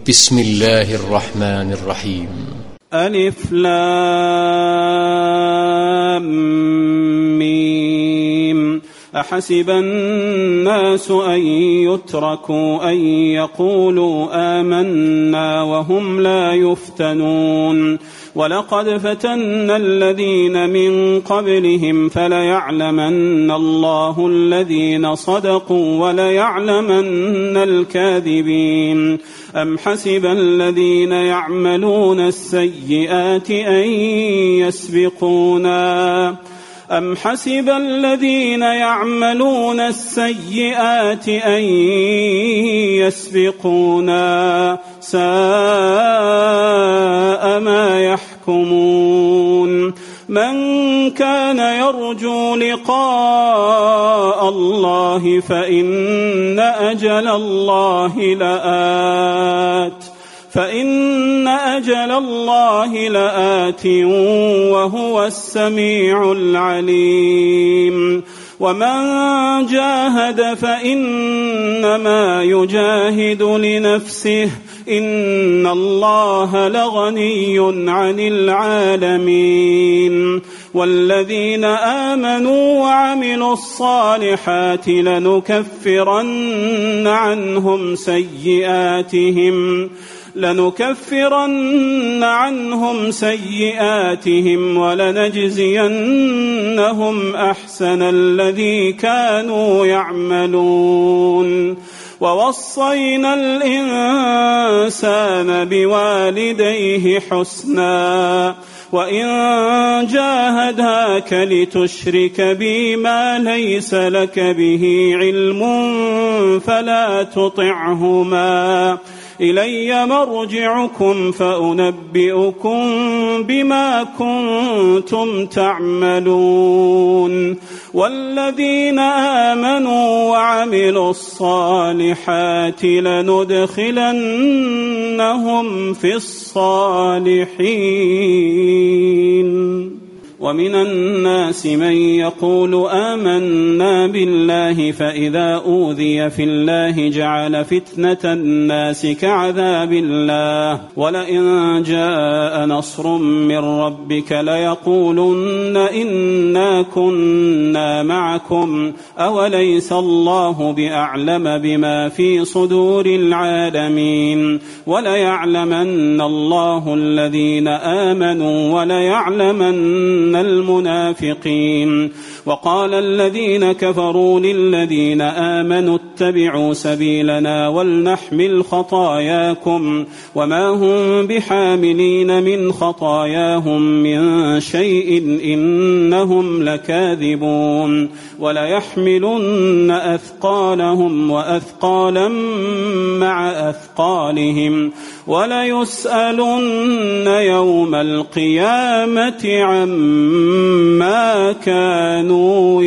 بسم الله الرحمن الرحيم. ألف لام ميم. أحسب الناس أن يتركوا أن يقولوا آمنا وهم لا يفتنون ولقد فتنا الذين من قبلهم فليعلمن الله الذين صدقوا وليعلمن الكاذبين. أم حسب الذين يعملون السيئات أن يسبقونا ساء ما يحكمون. من كان يرجو لقاء الله فإن أجل الله لآت وهو السميع العليم. ومن جاهد فإنما يجاهد لنفسه إن الله لغني عن العالمين. والذين آمنوا وعملوا الصالحات لنكفرن عنهم سيئاتهم ولنجزينهم أحسن الذي كانوا يعملون. ووصينا الإنسان بوالديه حسنا وإن جاهداك لتشرك بي ما ليس لك به علم فلا تطعهما إلي مرجعكم فأنبئكم بما كنتم تعملون. والذين آمنوا وعملوا الصالحات لندخلنهم في الصالحين. ومن الناس من يقول آمنا بالله فإذا أوذي في الله جعل فتنة الناس كعذاب الله ولئن جاء نصر من ربك ليقولن إنا كنا معكم أوليس الله بأعلم بما في صدور العالمين. وليعلمن الله الذين آمنوا وليعلمن المنافقين. وقال الذين كفروا للذين آمنوا اتبعوا سبيلنا ولنحمل خطاياكم وما هم بحاملين من خطاياهم من شيء إنهم لكاذبون. وليحملن أثقالهم وأثقالا مع أثقالهم وليسألن يوم القيامة عما كانوا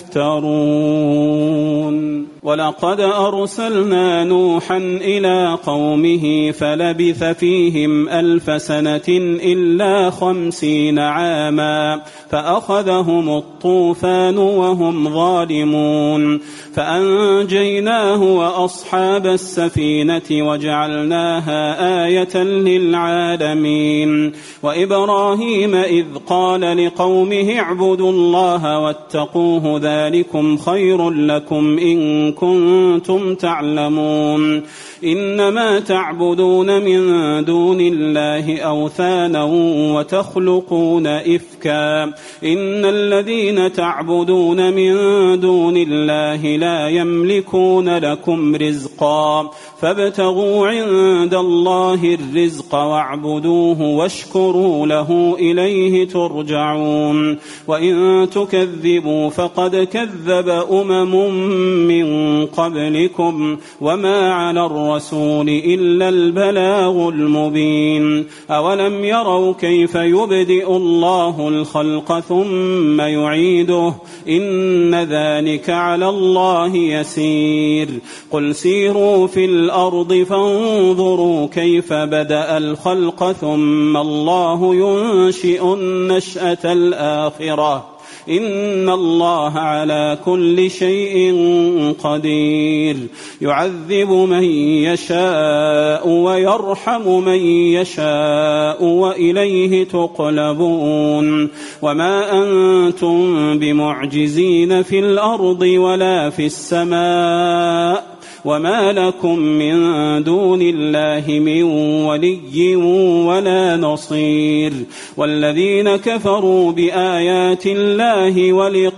يفترون. ولقد أرسلنا نوحا إلى قومه فلبث فيهم 1000 سنة إلا 50 عاما فأخذهم الطوفان وهم ظالمون فأنجيناه وأصحاب السفينة وجعلناها آية للعالمين. وإبراهيم إذ قال لقومه اعبدوا الله واتقوه ذلكم خير لكم إن كنتم تعلمون. إنما تعبدون من دون الله أوثانا وتخلقون إفكا إن الذين تعبدون من دون الله لا يملكون لكم رزقا فابتغوا عند الله الرزق واعبدوه واشكروا له إليه ترجعون. وإن تكذبوا فقد كذب أمم من قبلكم وما على الرسول إلا البلاغ المبين. أولم يروا كيف يبدئ الله الخلق ثم يعيده إن ذلك على الله يسير. قل سيروا في الأرض فانظروا كيف بدأ الخلق ثم الله ينشئ النشأة الآخرة إن الله على كل شيء قدير يعذب من يشاء ويرحم من يشاء وإليه تقلبون وما أنتم بمعجزين في الأرض ولا في السماء وما لكم من دون الله من ولي ولا نصير والذين كفروا بآيات الله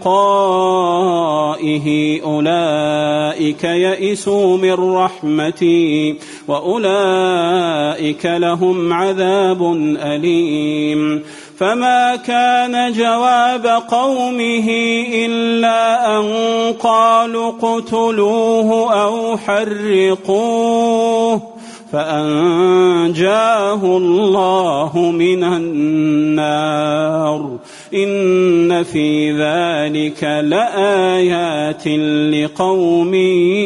ولقائه أولئك يئسوا من رحمتي وأولئك لهم عذاب أليم فما كان جواب قومه إلا أن قالوا اقتلوه أو حرقوه فأنجاه الله من النار إن في ذلك لآيات لقوم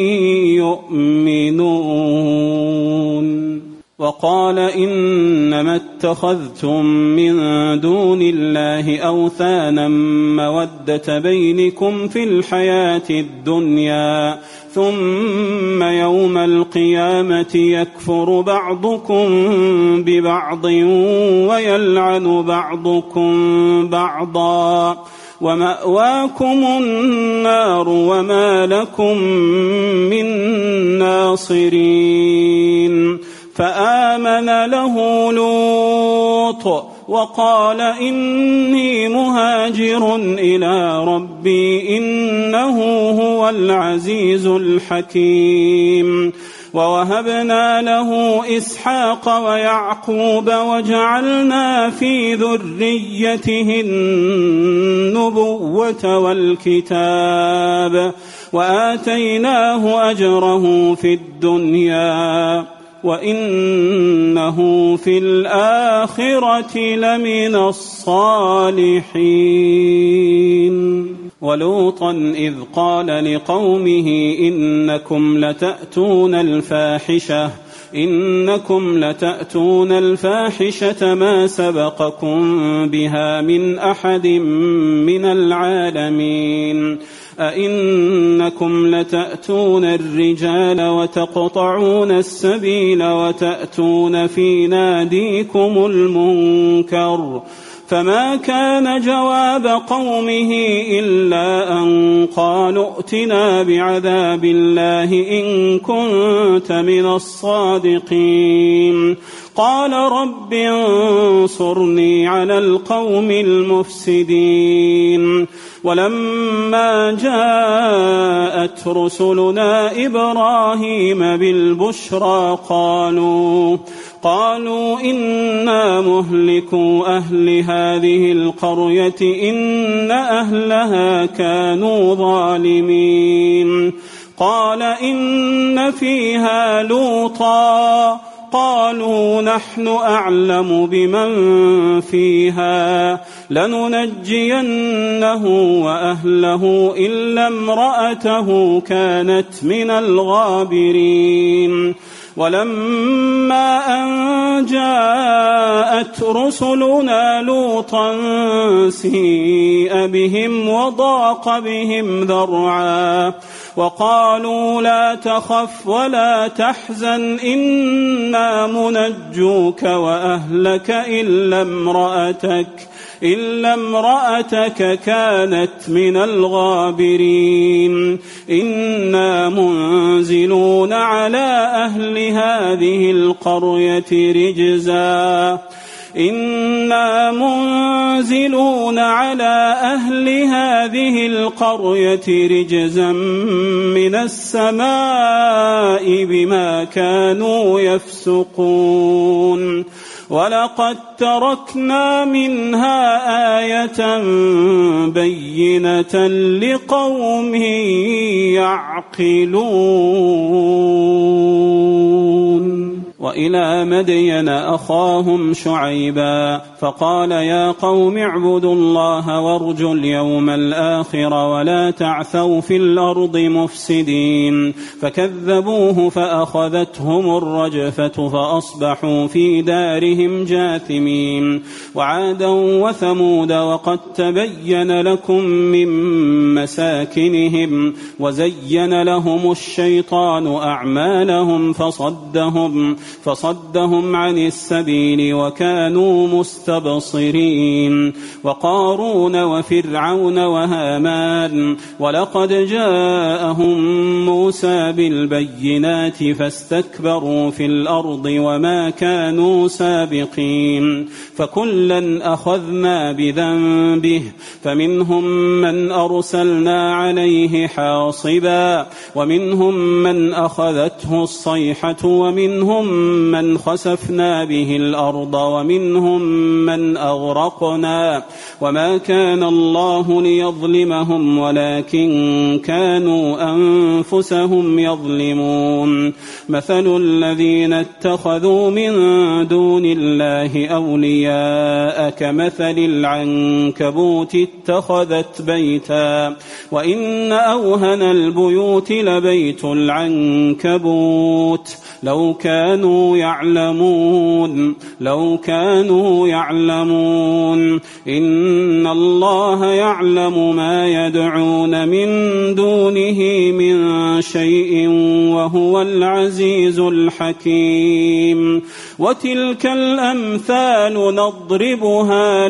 يؤمنون وقال إنما اتخذتم من دون الله أوثانا مودة بينكم في الحياة الدنيا ثم يوم القيامة يكفر بعضكم ببعض ويلعن بعضكم بعضا ومأواكم النار وما لكم من ناصرين فآمن له لوط وقال إني مهاجر إلى ربي إنه هو العزيز الحكيم ووهبنا له إسحاق ويعقوب وجعلنا في ذريته النبوة والكتاب وآتيناه أجره في الدنيا وإنه في الآخرة لمن الصالحين ولوطا إذ قال لقومه إنكم لتأتون الفاحشة ما سبقكم بها من أحد من العالمين أئنكم لتأتون الرجال وتقطعون السبيل وتأتون في ناديكم المنكر فما كان جواب قومه إلا أن قالوا ائتنا بعذاب الله إن كنت من الصادقين قال رب انصرني على القوم المفسدين ولما جاءت رسلنا إبراهيم بالبشرى قالوا إنا مهلكوا أهل هذه القرية إن أهلها كانوا ظالمين قال إن فيها لوطا قالوا نحن أعلم بمن فيها لننجينه وأهله إلا امرأته كانت من الغابرين ولما أن جاءت رسلنا لوطا سيء بهم وضاق بهم ذرعا وقالوا لا تخف ولا تحزن إنا منجوك وأهلك إلا امرأتك كانت من الغابرين إنا منزلون على أهل هذه القرية رجزا من السماء بما كانوا يفسقون ولقد تركنا منها آية بينة لقوم يعقلون. وإلى مدين أخاهم شعيبا فقال يا قوم اعبدوا الله وارجوا اليوم الآخر ولا تعثوا في الأرض مفسدين فكذبوه فأخذتهم الرجفة فأصبحوا في دارهم جاثمين وعادا وثمود وقد تبين لكم من مساكنهم وزين لهم الشيطان أعمالهم فصدهم عن السبيل وكانوا مستبصرين وقارون وفرعون وهامان ولقد جاءهم موسى بالبينات فاستكبروا في الأرض وما كانوا سابقين فكلا أخذنا بذنبه فمنهم من أرسلنا عليه حاصبا ومنهم من أخذته الصيحة ومنهم من خسفنا به الأرض ومنهم من أغرقنا وما كان الله ليظلمهم ولكن كانوا أنفسهم يظلمون مثل الذين اتخذوا من دون الله أولياء كمثل العنكبوت اتخذت بيتا وإن أوهن البيوت لبيت العنكبوت لو كانوا يعلمون إن الله يعلم ما يدعون من دونه من شيء وهو العزيز الحكيم وتلك الأمثال نضربها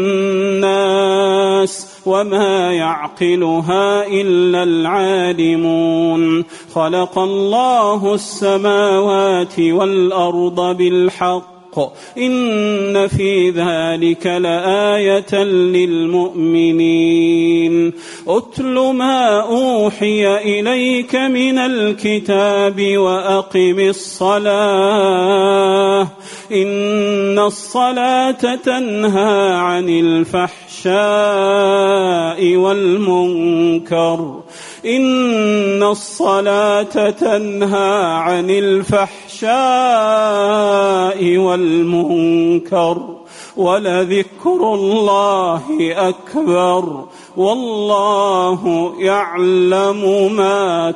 للناس وما يعقلها إلا العالمون خلق الله السماوات والأرض بالحق إن في ذلك لآية للمؤمنين أتل ما أوحي إليك من الكتاب وأقم الصلاة إن الصلاة تنهى عن الفحشاء والمنكر إن الصلاة تنهى عن الفحشاء والمنكر ولذكر الله أكبر والله يعلم ما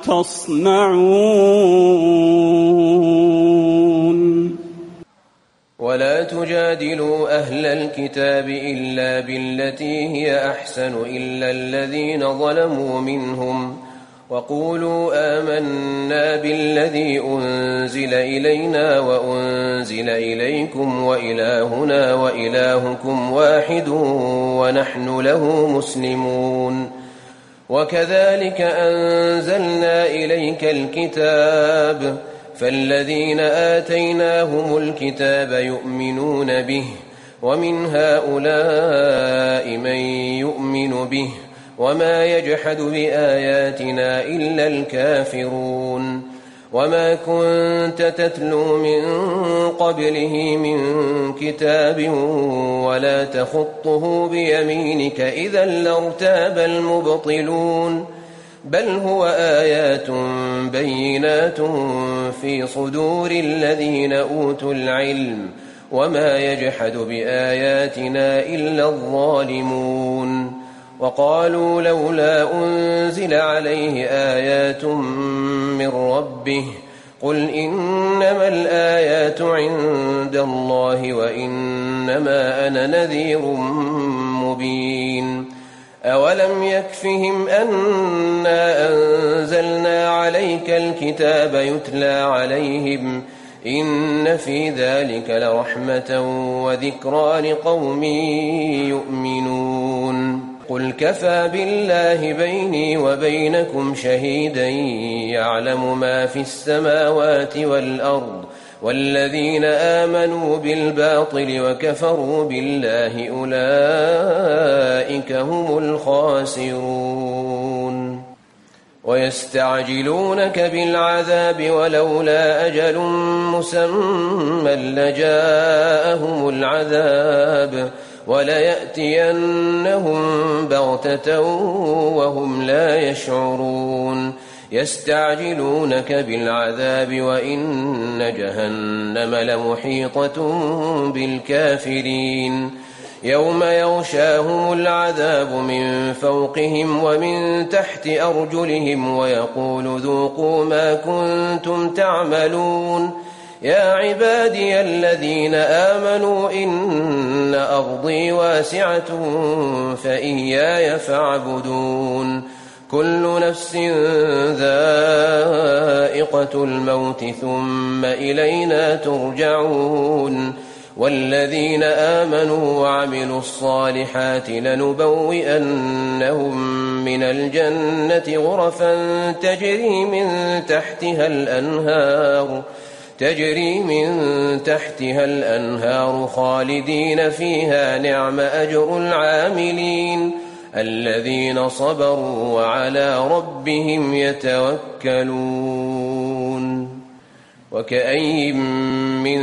تصنعون ولا تجادلوا أهل الكتاب إلا بالتي هي أحسن إلا الذين ظلموا منهم وقولوا آمنا بالذي أنزل إلينا وأنزل إليكم وإلهنا وإلهكم واحد ونحن له مسلمون وكذلك أنزلنا إليك الكتاب فالذين آتيناهم الكتاب يؤمنون به ومن هؤلاء من يؤمن به وما يجحد بآياتنا إلا الكافرون وما كنت تتلو من قبله من كتاب ولا تخطه بيمينك إذا لارتاب المبطلون بل هو آيات بينات في صدور الذين أوتوا العلم وما يجحد بآياتنا إلا الظالمون وقالوا لولا أنزل عليه آيات من ربه قل إنما الآيات عند الله وإنما أنا نذير مبين أولم يكفهم أنا أنزلنا عليك الكتاب يتلى عليهم إن في ذلك لرحمة وذكرى لقوم يؤمنون قل كفى بالله بيني وبينكم شهيدا يعلم ما في السماوات والأرض والذين آمنوا بالباطل وكفروا بالله أولئك هم الخاسرون ويستعجلونك بالعذاب ولولا أجل مسمى لجاءهم العذاب وليأتينهم بغتة وهم لا يشعرون يستعجلونك بالعذاب وإن جهنم لمحيطة بالكافرين يوم يغشاهم العذاب من فوقهم ومن تحت أرجلهم ويقول ذوقوا ما كنتم تعملون يا عبادي الذين آمنوا إن أرضي واسعة فإياي فاعبدون كل نفس ذائقة الموت ثم إلينا ترجعون والذين آمنوا وعملوا الصالحات لنبوئنهم من الجنة غرفا تجري من تحتها الأنهار خالدين فيها نعم أجر العاملين الذين صبروا وعلى ربهم يتوكلون وكأي من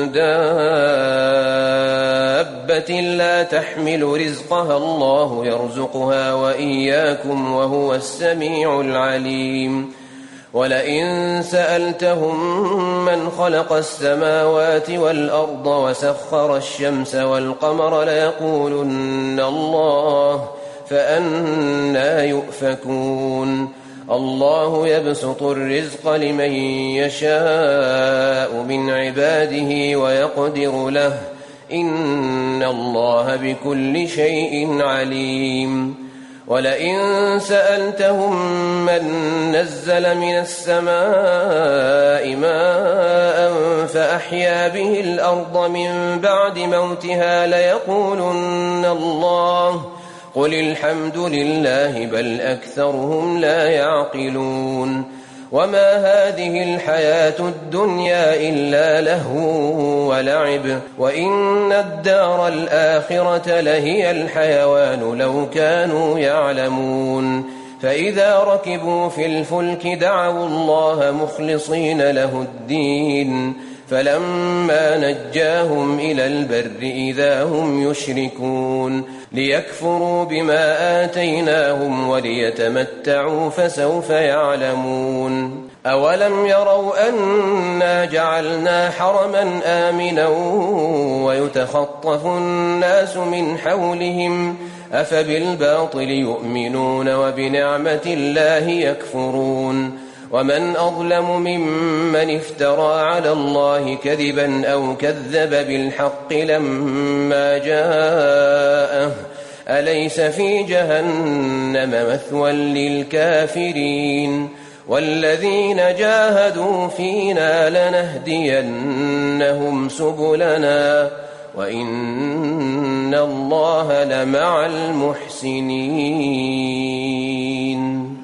دابة لا تحمل رزقها الله يرزقها وإياكم وهو السميع العليم ولئن سألتهم من خلق السماوات والأرض وسخر الشمس والقمر ليقولن الله فأنى يؤفكون الله يبسط الرزق لمن يشاء من عباده ويقدر له إن الله بكل شيء عليم ولئن سألتهم من نزل من السماء ماء فأحيا به الأرض من بعد موتها ليقولن الله قل الحمد لله بل أكثرهم لا يعقلون وما هذه الحياة الدنيا إلا لهو ولعب وإن الدار الآخرة لهي الحيوان لو كانوا يعلمون فإذا ركبوا في الفلك دعوا الله مخلصين له الدين فلما نجاهم إلى البر إذا هم يشركون ليكفروا بما آتيناهم وليتمتعوا فسوف يعلمون أولم يروا أنا جعلنا حرما آمنا ويتخطف الناس من حولهم أفبالباطل يؤمنون وبنعمة الله يكفرون ومن أظلم ممن افترى على الله كذبا أو كذب بالحق لما جاءه أليس في جهنم مثوى للكافرين والذين جاهدوا فينا لنهدينهم سبلنا وإن الله لمع المحسنين